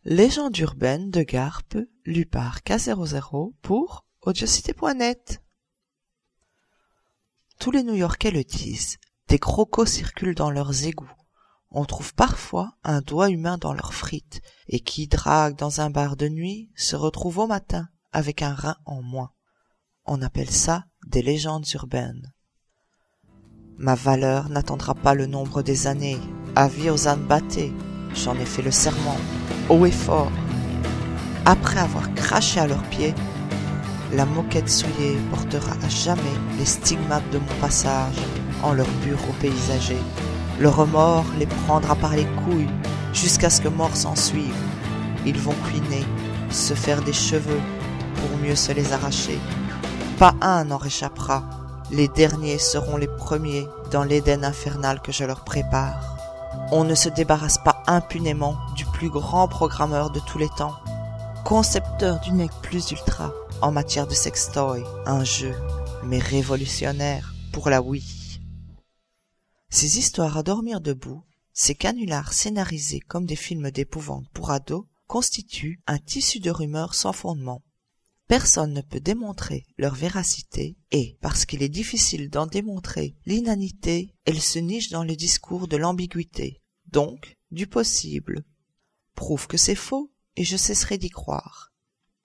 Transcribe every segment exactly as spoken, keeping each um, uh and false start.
Légende urbaine de Garpe, lue par K zéro zéro pour audiocité point net. Tous les New-Yorkais le disent, des crocos circulent dans leurs égouts. On trouve parfois un doigt humain dans leurs frites, et qui drague dans un bar de nuit se retrouve au matin avec un rein en moins. On appelle ça des légendes urbaines. Ma valeur n'attendra pas le nombre des années. Avis aux ânes battés, j'en ai fait le serment, haut et fort. Après avoir craché à leurs pieds, la moquette souillée portera à jamais les stigmates de mon passage en leur bureau paysager. Le remords les prendra par les couilles jusqu'à ce que mort s'en suive. Ils vont cuiner, se faire des cheveux pour mieux se les arracher. Pas un n'en réchappera. Les derniers seront les premiers dans l'Éden infernal que je leur prépare. On ne se débarrasse pas impunément du plus grand programmeur de tous les temps, concepteur du nec plus ultra en matière de sextoy, un jeu, mais révolutionnaire pour la Wii. Ces histoires à dormir debout, ces canulars scénarisés comme des films d'épouvante pour ados, constituent un tissu de rumeurs sans fondement. Personne ne peut démontrer leur véracité et, parce qu'il est difficile d'en démontrer l'inanité, elles se nichent dans le discours de l'ambiguïté, donc du possible. Prouve que c'est faux et je cesserai d'y croire.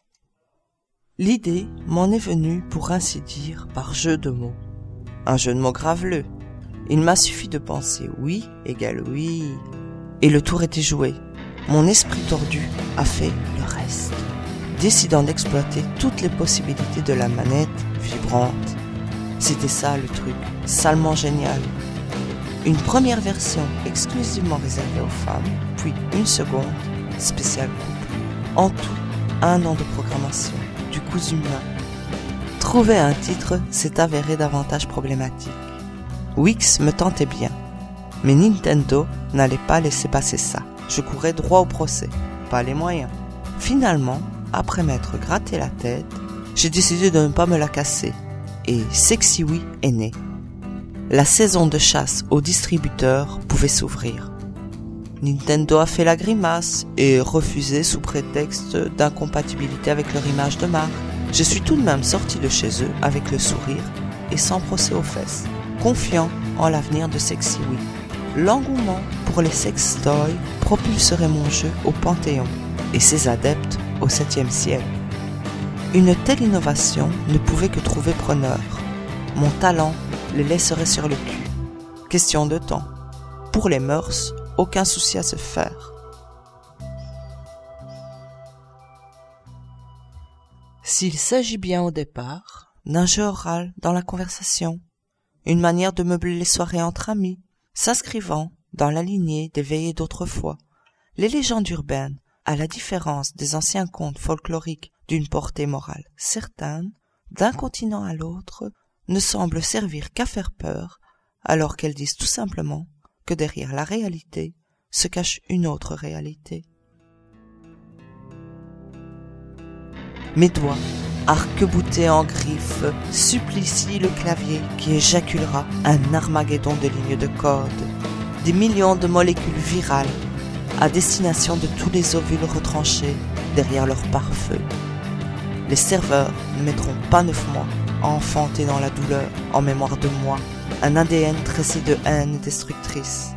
L'idée m'en est venue, pour ainsi dire, par jeu de mots. Un jeu de mots graveleux. Il m'a suffi de penser oui égale oui, et le tour était joué. Mon esprit tordu a fait le reste, décidant d'exploiter toutes les possibilités de la manette vibrante. C'était ça le truc, salement génial. Une première version exclusivement réservée aux femmes, puis une seconde, spéciale couple. En tout, un an de programmation, du cousu humain. Trouver un titre s'est avéré davantage problématique. Wix me tentait bien, mais Nintendo n'allait pas laisser passer ça. Je courais droit au procès, pas les moyens. Finalement, après m'être gratté la tête, j'ai décidé de ne pas me la casser, et Sexy Oui est né. La saison de chasse aux distributeurs pouvait s'ouvrir. Nintendo a fait la grimace et refusé sous prétexte d'incompatibilité avec leur image de marque. Je suis tout de même sorti de chez eux avec le sourire et sans procès aux fesses, confiant en l'avenir de Sexy Oui. L'engouement pour les sextoys propulserait mon jeu au Panthéon et ses adeptes au septième ciel. Une telle innovation ne pouvait que trouver preneur. Mon talent les laisserait sur le cul. Question de temps. Pour les mœurs, aucun souci à se faire. S'il s'agit bien au départ d'un jeu oral dans la conversation, une manière de meubler les soirées entre amis, s'inscrivant dans la lignée des veillées d'autrefois, les légendes urbaines, à la différence des anciens contes folkloriques d'une portée morale certaine, d'un continent à l'autre, ne semblent servir qu'à faire peur, alors qu'elles disent tout simplement que derrière la réalité se cache une autre réalité. Mes doigts, arc-boutés en griffes, supplicient le clavier qui éjaculera un armageddon de lignes de code, des millions de molécules virales à destination de tous les ovules retranchés derrière leur pare-feu. Les serveurs ne mettront pas neuf mois à enfanter dans la douleur, en mémoire de moi, un A D N tressé de haine destructrice.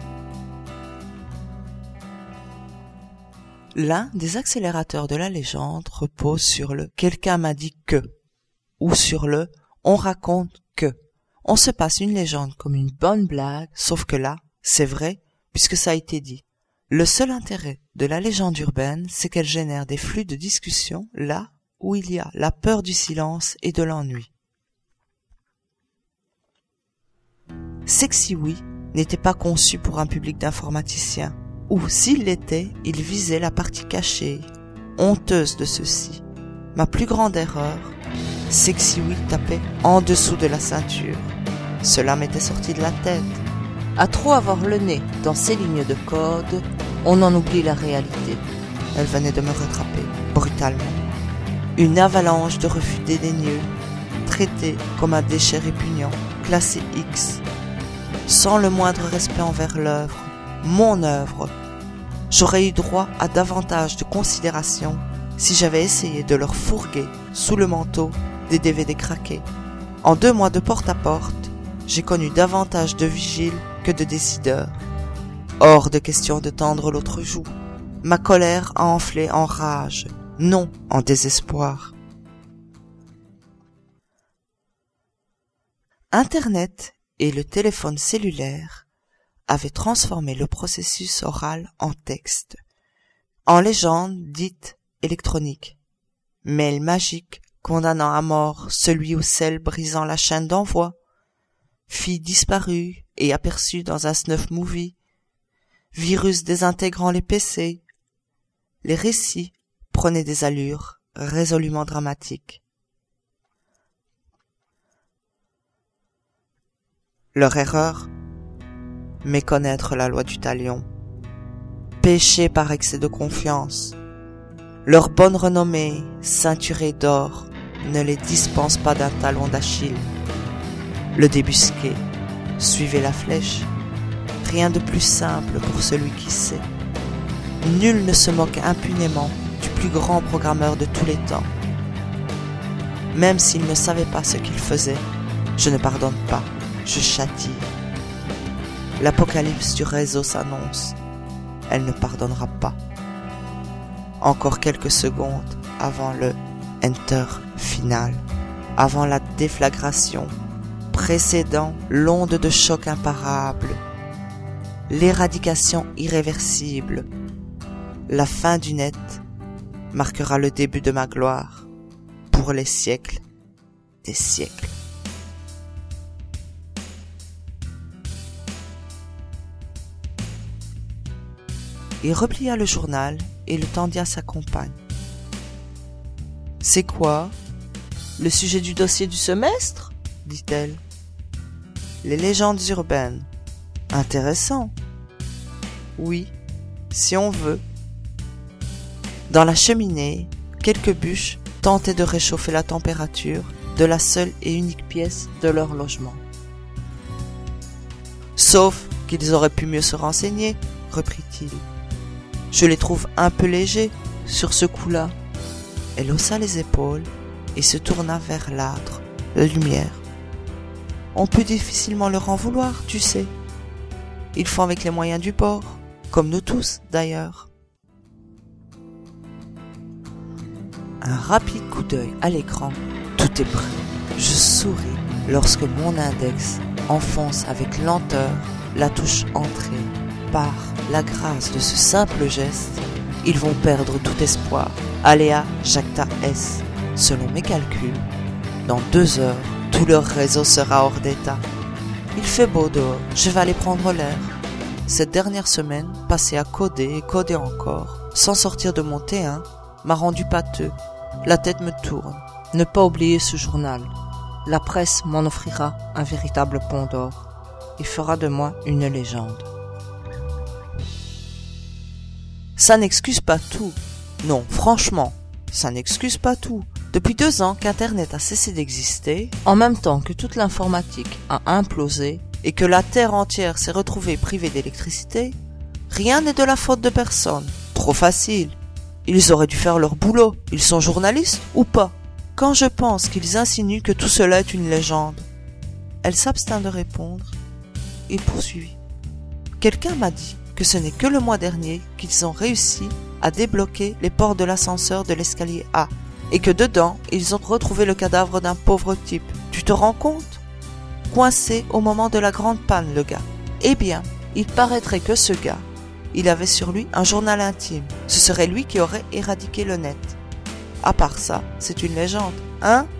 L'un des accélérateurs de la légende repose sur le « quelqu'un m'a dit que » ou sur le « on raconte que ». On se passe une légende comme une bonne blague, sauf que là, c'est vrai, puisque ça a été dit. Le seul intérêt de la légende urbaine, c'est qu'elle génère des flux de discussion là où il y a la peur du silence et de l'ennui. Sexy Oui n'était pas conçu pour un public d'informaticiens, ou s'il l'était, il visait la partie cachée, honteuse de ceux-ci. Ma plus grande erreur, Sexy Oui tapait en dessous de la ceinture. Cela m'était sorti de la tête. À trop avoir le nez dans ces lignes de code, on en oublie la réalité. Elle venait de me rattraper, brutalement. Une avalanche de refus dédaigneux, traité comme un déchet répugnant, classé X, sans le moindre respect envers l'œuvre, mon œuvre, j'aurais eu droit à davantage de considération si j'avais essayé de leur fourguer sous le manteau des D V D craqués. En deux mois de porte-à-porte, j'ai connu davantage de vigiles que de décideurs. Hors de question de tendre l'autre joue. Ma colère a enflé en rage, non en désespoir. Internet et le téléphone cellulaire avaient transformé le processus oral en texte, en légende dite électronique, mail magique condamnant à mort celui ou celle brisant la chaîne d'envoi, fille disparue et aperçue dans un snuff movie, virus désintégrant les P C, les récits prenaient des allures résolument dramatiques. Leur erreur, méconnaître la loi du talion, pécher par excès de confiance. Leur bonne renommée, ceinturée d'or, ne les dispense pas d'un talon d'Achille. Le débusqué, suivez la flèche, rien de plus simple pour celui qui sait. Nul ne se moque impunément du plus grand programmeur de tous les temps. Même s'il ne savait pas ce qu'il faisait, je ne pardonne pas, je châtie. L'apocalypse du réseau s'annonce, elle ne pardonnera pas. Encore quelques secondes avant le enter final, avant la déflagration, précédant l'onde de choc imparable, l'éradication irréversible, la fin du net marquera le début de ma gloire pour les siècles des siècles. Il replia le journal et le tendit à sa compagne. « C'est quoi ? Le sujet du dossier du semestre ?» dit-elle. « Les légendes urbaines. Intéressant. »« Oui, si on veut. » Dans la cheminée, quelques bûches tentaient de réchauffer la température de la seule et unique pièce de leur logement. « Sauf qu'ils auraient pu mieux se renseigner, » reprit-il. Je les trouve un peu légers sur ce coup-là. Elle haussa les épaules et se tourna vers l'âtre, la lumière. On peut difficilement leur en vouloir, tu sais. Ils font avec les moyens du bord, comme nous tous d'ailleurs. Un rapide coup d'œil à l'écran, tout est prêt. Je souris lorsque mon index enfonce avec lenteur la touche entrée. Par la grâce de ce simple geste, ils vont perdre tout espoir. Aléa jacta est. Selon mes calculs, dans deux heures, tout leur réseau sera hors d'état. Il fait beau dehors, je vais aller prendre l'air. Cette dernière semaine, passée à coder et coder encore, sans sortir de mon T un, m'a rendu pâteux. La tête me tourne. Ne pas oublier ce journal. La presse m'en offrira un véritable pont d'or et fera de moi une légende. Ça n'excuse pas tout. Non, franchement, ça n'excuse pas tout. Depuis deux ans qu'Internet a cessé d'exister, en même temps que toute l'informatique a implosé et que la Terre entière s'est retrouvée privée d'électricité, rien n'est de la faute de personne. Trop facile. Ils auraient dû faire leur boulot. Ils sont journalistes ou pas? Quand je pense qu'ils insinuent que tout cela est une légende. Elle s'abstint de répondre. Il poursuivit. Quelqu'un m'a dit que ce n'est que le mois dernier qu'ils ont réussi à débloquer les portes de l'ascenseur de l'escalier A et que dedans, ils ont retrouvé le cadavre d'un pauvre type. Tu te rends compte? Coincé au moment de la grande panne, le gars. Eh bien, il paraîtrait que ce gars, il avait sur lui un journal intime. Ce serait lui qui aurait éradiqué le net. À part ça, c'est une légende, hein?